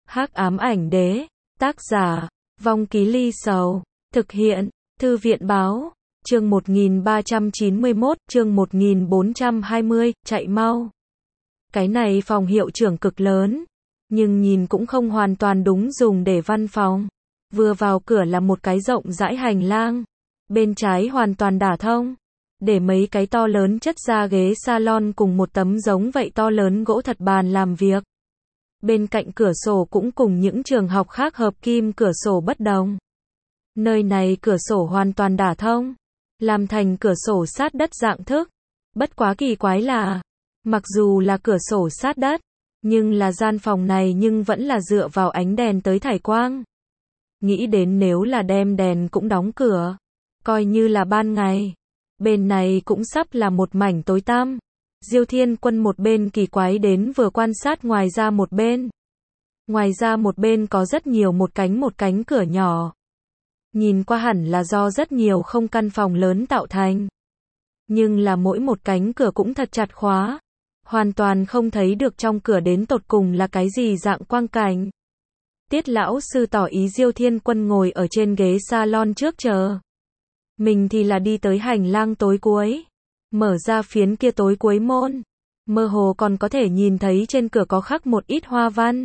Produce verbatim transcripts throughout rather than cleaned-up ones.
Hắc ám ảnh đế, tác giả, Vong Ký Ly Sầu, thực hiện, Thư viện báo, chương một nghìn ba trăm chín mươi mốt, chương một nghìn bốn trăm hai mươi, chạy mau. Cái này phòng hiệu trưởng cực lớn, nhưng nhìn cũng không hoàn toàn đúng dùng để văn phòng. Vừa vào cửa là một cái rộng rãi hành lang, bên trái hoàn toàn đả thông, để mấy cái to lớn chất da ghế salon cùng một tấm giống vậy to lớn gỗ thật bàn làm việc. Bên cạnh cửa sổ cũng cùng những trường học khác hợp kim cửa sổ bất đồng. Nơi này cửa sổ hoàn toàn đả thông, làm thành cửa sổ sát đất dạng thức. Bất quá kỳ quái là, mặc dù là cửa sổ sát đất, nhưng là gian phòng này nhưng vẫn là dựa vào ánh đèn tới thải quang. Nghĩ đến nếu là đem đèn cũng đóng cửa, coi như là ban ngày, bên này cũng sắp là một mảnh tối tăm. Diêu Thiên Quân một bên kỳ quái đến vừa quan sát ngoài ra một bên. Ngoài ra một bên có rất nhiều một cánh một cánh cửa nhỏ. Nhìn qua hẳn là do rất nhiều không căn phòng lớn tạo thành. Nhưng là mỗi một cánh cửa cũng thật chặt khóa. Hoàn toàn không thấy được trong cửa đến tột cùng là cái gì dạng quang cảnh. Tiết lão sư tỏ ý Diêu Thiên Quân ngồi ở trên ghế salon trước chờ. Mình thì là đi tới hành lang tối cuối. Mở ra phiến kia tối cuối môn. Mơ hồ còn có thể nhìn thấy trên cửa có khắc một ít hoa văn.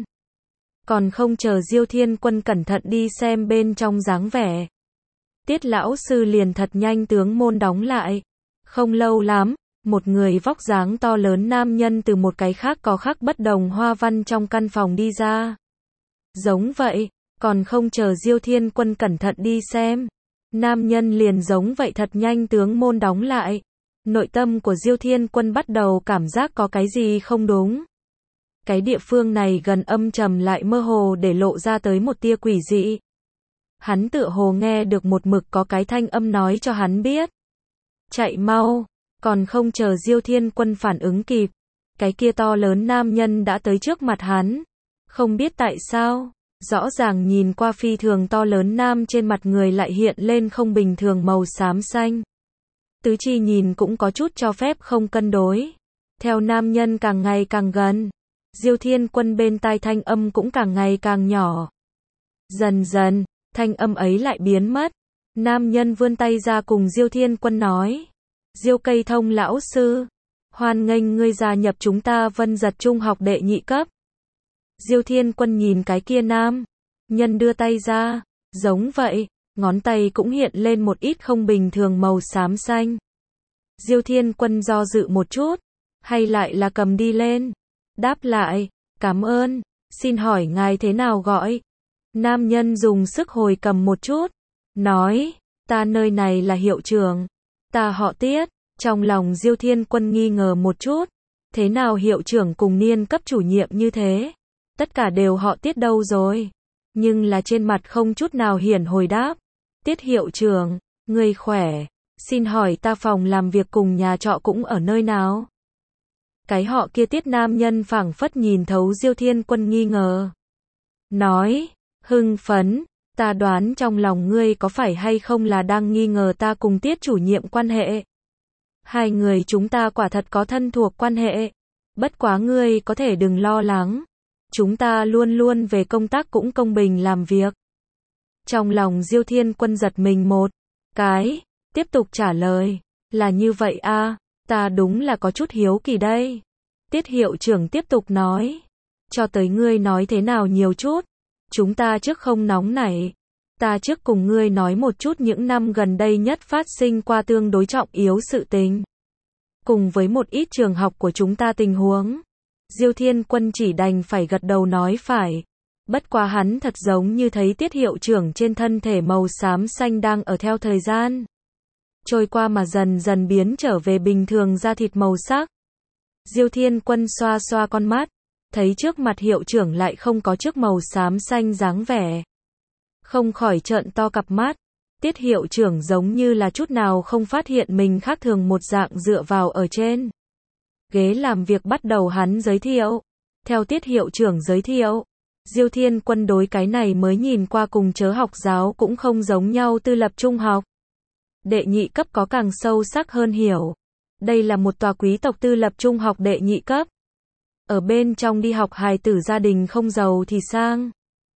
Còn không chờ Diêu Thiên Quân cẩn thận đi xem bên trong dáng vẻ. Tiết lão sư liền thật nhanh tướng môn đóng lại. Không lâu lắm, một người vóc dáng to lớn nam nhân từ một cái khác có khắc bất đồng hoa văn trong căn phòng đi ra. Giống vậy, còn không chờ Diêu Thiên Quân cẩn thận đi xem. Nam nhân liền giống vậy thật nhanh tướng môn đóng lại. Nội tâm của Diêu Thiên Quân bắt đầu cảm giác có cái gì không đúng. Cái địa phương này gần âm trầm lại mơ hồ để lộ ra tới một tia quỷ dị. Hắn tựa hồ nghe được một mực có cái thanh âm nói cho hắn biết. Chạy mau, còn không chờ Diêu Thiên Quân phản ứng kịp. Cái kia to lớn nam nhân đã tới trước mặt hắn. Không biết tại sao, rõ ràng nhìn qua phi thường to lớn nam trên mặt người lại hiện lên không bình thường màu xám xanh. Tứ chi nhìn cũng có chút cho phép không cân đối. Theo nam nhân càng ngày càng gần, Diêu Thiên Quân bên tai thanh âm cũng càng ngày càng nhỏ. Dần dần, thanh âm ấy lại biến mất. Nam nhân vươn tay ra cùng Diêu Thiên Quân nói. Diêu Cây Thông lão sư, hoan nghênh ngươi gia nhập chúng ta Vân Giật trung học đệ nhị cấp. Diêu Thiên Quân nhìn cái kia nam nhân đưa tay ra, giống vậy, ngón tay cũng hiện lên một ít không bình thường màu xám xanh. Diêu Thiên Quân do dự một chút, hay lại là cầm đi lên. Đáp lại, cảm ơn, xin hỏi ngài thế nào gọi? Nam nhân dùng sức hồi cầm một chút, nói, ta nơi này là hiệu trưởng, ta họ Tiết. Trong lòng Diêu Thiên Quân nghi ngờ một chút, thế nào hiệu trưởng cùng niên cấp chủ nhiệm như thế? Tất cả đều họ Tiết đâu rồi? Nhưng là trên mặt không chút nào hiển hồi đáp. Tiết hiệu trưởng, người khỏe, xin hỏi ta phòng làm việc cùng nhà trọ cũng ở nơi nào? Cái họ kia Tiết nam nhân phảng phất nhìn thấu Diêu Thiên Quân nghi ngờ. Nói, hưng phấn, ta đoán trong lòng ngươi có phải hay không là đang nghi ngờ ta cùng Tiết chủ nhiệm quan hệ. Hai người chúng ta quả thật có thân thuộc quan hệ. Bất quá ngươi có thể đừng lo lắng. Chúng ta luôn luôn về công tác cũng công bình làm việc. Trong lòng Diêu Thiên Quân giật mình một cái, tiếp tục trả lời, là như vậy a, ta đúng là có chút hiếu kỳ đây. Tiết hiệu trưởng tiếp tục nói, cho tới ngươi nói thế nào nhiều chút, chúng ta trước không nóng nảy. Ta trước cùng ngươi nói một chút những năm gần đây nhất phát sinh qua tương đối trọng yếu sự tình. Cùng với một ít trường học của chúng ta tình huống. Diêu Thiên Quân chỉ đành phải gật đầu nói phải. Bất quá hắn thật giống như thấy Tiết hiệu trưởng trên thân thể màu xám xanh đang ở theo thời gian trôi qua mà dần dần biến trở về bình thường da thịt màu sắc. Diêu Thiên Quân xoa xoa con mắt, thấy trước mặt hiệu trưởng lại không có chiếc màu xám xanh dáng vẻ. Không khỏi trợn to cặp mắt. Tiết hiệu trưởng giống như là chút nào không phát hiện mình khác thường một dạng dựa vào ở trên ghế làm việc bắt đầu hắn giới thiệu. Theo Tiết hiệu trưởng giới thiệu, Diêu Thiên Quân đối cái này mới nhìn qua cùng chớ học giáo cũng không giống nhau tư lập trung học. Đệ nhị cấp có càng sâu sắc hơn hiểu. Đây là một tòa quý tộc tư lập trung học đệ nhị cấp. Ở bên trong đi học hài tử gia đình không giàu thì sang.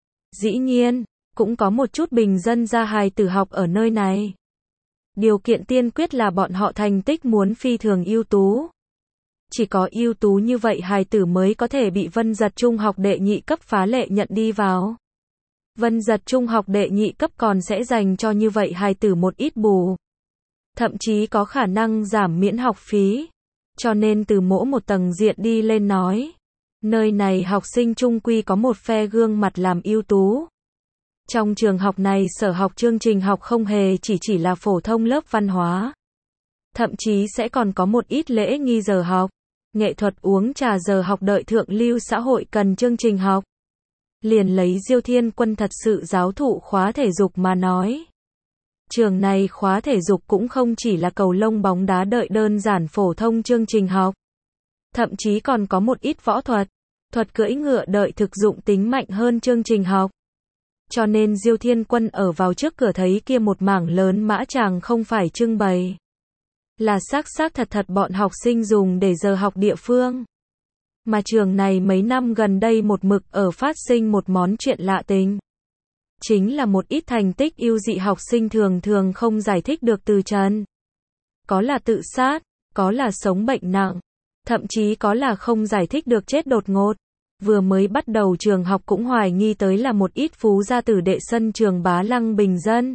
Dĩ nhiên, cũng có một chút bình dân gia hài tử học ở nơi này. Điều kiện tiên quyết là bọn họ thành tích muốn phi thường ưu tú. Chỉ có ưu tú như vậy hài tử mới có thể bị Vân Giật trung học đệ nhị cấp phá lệ nhận đi vào. Vân Giật trung học đệ nhị cấp còn sẽ dành cho như vậy hài tử một ít bù. Thậm chí có khả năng giảm miễn học phí. Cho nên từ mỗi một tầng diện đi lên nói. Nơi này học sinh trung quy có một phe gương mặt làm ưu tú. Trong trường học này sở học chương trình học không hề chỉ chỉ là phổ thông lớp văn hóa. Thậm chí sẽ còn có một ít lễ nghi giờ học, nghệ thuật uống trà giờ học đợi thượng lưu xã hội cần chương trình học. Liền lấy Diêu Thiên Quân thật sự giáo thụ khóa thể dục mà nói. Trường này khóa thể dục cũng không chỉ là cầu lông bóng đá đợi đơn giản phổ thông chương trình học. Thậm chí còn có một ít võ thuật, thuật cưỡi ngựa đợi thực dụng tính mạnh hơn chương trình học. Cho nên Diêu Thiên Quân ở vào trước cửa thấy kia một mảng lớn mã tràng không phải trưng bày. Là xác xác thật thật bọn học sinh dùng để giờ học địa phương. Mà trường này mấy năm gần đây một mực ở phát sinh một món chuyện lạ tình. Chính là một ít thành tích ưu dị học sinh thường thường không giải thích được từ trần. Có là tự sát, có là sống bệnh nặng, thậm chí có là không giải thích được chết đột ngột. Vừa mới bắt đầu trường học cũng hoài nghi tới là một ít phú gia tử đệ sân trường Bá Lăng bình dân.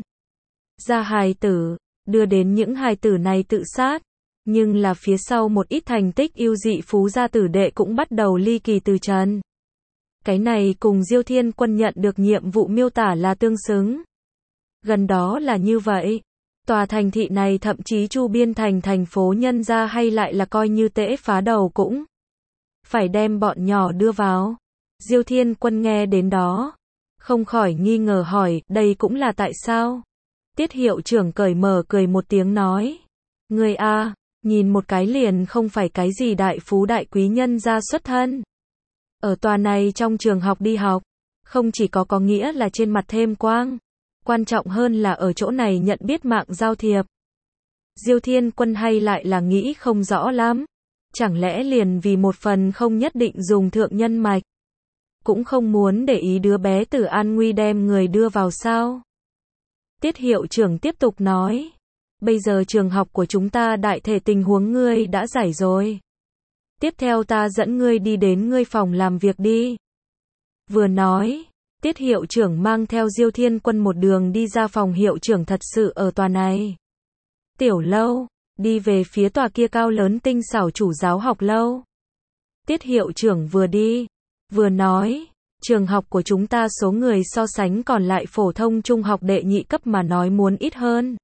Gia hài tử, đưa đến những hài tử này tự sát. Nhưng là phía sau một ít thành tích ưu dị phú gia tử đệ cũng bắt đầu ly kỳ từ trần. Cái này cùng Diêu Thiên Quân nhận được nhiệm vụ miêu tả là tương xứng. Gần đó là như vậy. Tòa thành thị này thậm chí chu biên thành thành phố nhân gia hay lại là coi như tễ phá đầu cũng phải đem bọn nhỏ đưa vào. Diêu Thiên Quân nghe đến đó, không khỏi nghi ngờ hỏi, đây cũng là tại sao? Tiết hiệu trưởng cởi mở cười một tiếng nói, người a, nhìn một cái liền không phải cái gì đại phú đại quý nhân gia xuất thân. Ở tòa này trong trường học đi học, không chỉ có có nghĩa là trên mặt thêm quang, quan trọng hơn là ở chỗ này nhận biết mạng giao thiệp. Diêu Thiên Quân hay lại là nghĩ không rõ lắm. Chẳng lẽ liền vì một phần không nhất định dùng thượng nhân mạch, cũng không muốn để ý đứa bé tử an nguy đem người đưa vào sao? Tiết hiệu trưởng tiếp tục nói, bây giờ trường học của chúng ta đại thể tình huống ngươi đã giải rồi. Tiếp theo ta dẫn ngươi đi đến ngươi phòng làm việc đi. Vừa nói, Tiết hiệu trưởng mang theo Diêu Thiên Quân một đường đi ra phòng hiệu trưởng thật sự ở tòa này. Tiểu lâu, đi về phía tòa kia cao lớn tinh xảo chủ giáo học lâu. Tiết hiệu trưởng vừa đi, vừa nói, trường học của chúng ta số người so sánh còn lại phổ thông trung học đệ nhị cấp mà nói muốn ít hơn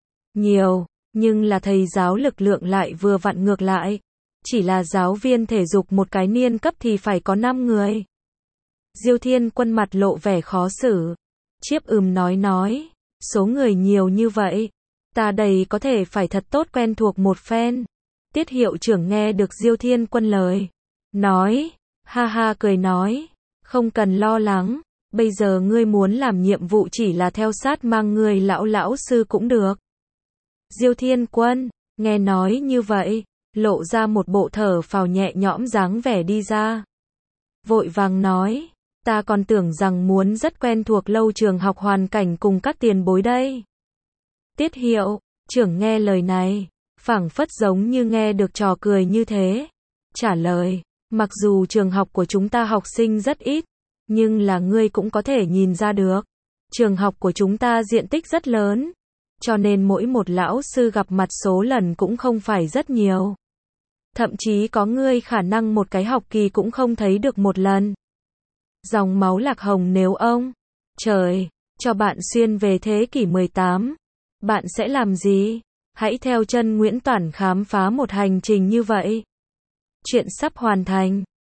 nhiều, nhưng là thầy giáo lực lượng lại vừa vặn ngược lại. Chỉ là giáo viên thể dục một cái niên cấp thì phải có năm người. Diêu Thiên Quân mặt lộ vẻ khó xử. Chiếp ừm nói nói, số người nhiều như vậy, ta đây có thể phải thật tốt quen thuộc một phen. Tiết hiệu trưởng nghe được Diêu Thiên Quân lời nói, ha ha cười nói, không cần lo lắng, bây giờ ngươi muốn làm nhiệm vụ chỉ là theo sát mang người lão lão sư cũng được. Diêu Thiên Quân, nghe nói như vậy, lộ ra một bộ thở phào nhẹ nhõm dáng vẻ đi ra. Vội vàng nói, ta còn tưởng rằng muốn rất quen thuộc lâu trường học hoàn cảnh cùng các tiền bối đây. Tiết hiệu trưởng nghe lời này, phảng phất giống như nghe được trò cười như thế. Trả lời, mặc dù trường học của chúng ta học sinh rất ít, nhưng là ngươi cũng có thể nhìn ra được. Trường học của chúng ta diện tích rất lớn, cho nên mỗi một lão sư gặp mặt số lần cũng không phải rất nhiều. Thậm chí có ngươi khả năng một cái học kỳ cũng không thấy được một lần. Dòng máu lạc hồng nếu ông trời cho bạn xuyên về thế kỷ mười tám, bạn sẽ làm gì? Hãy theo chân Nguyễn Toản khám phá một hành trình như vậy. Chuyện sắp hoàn thành.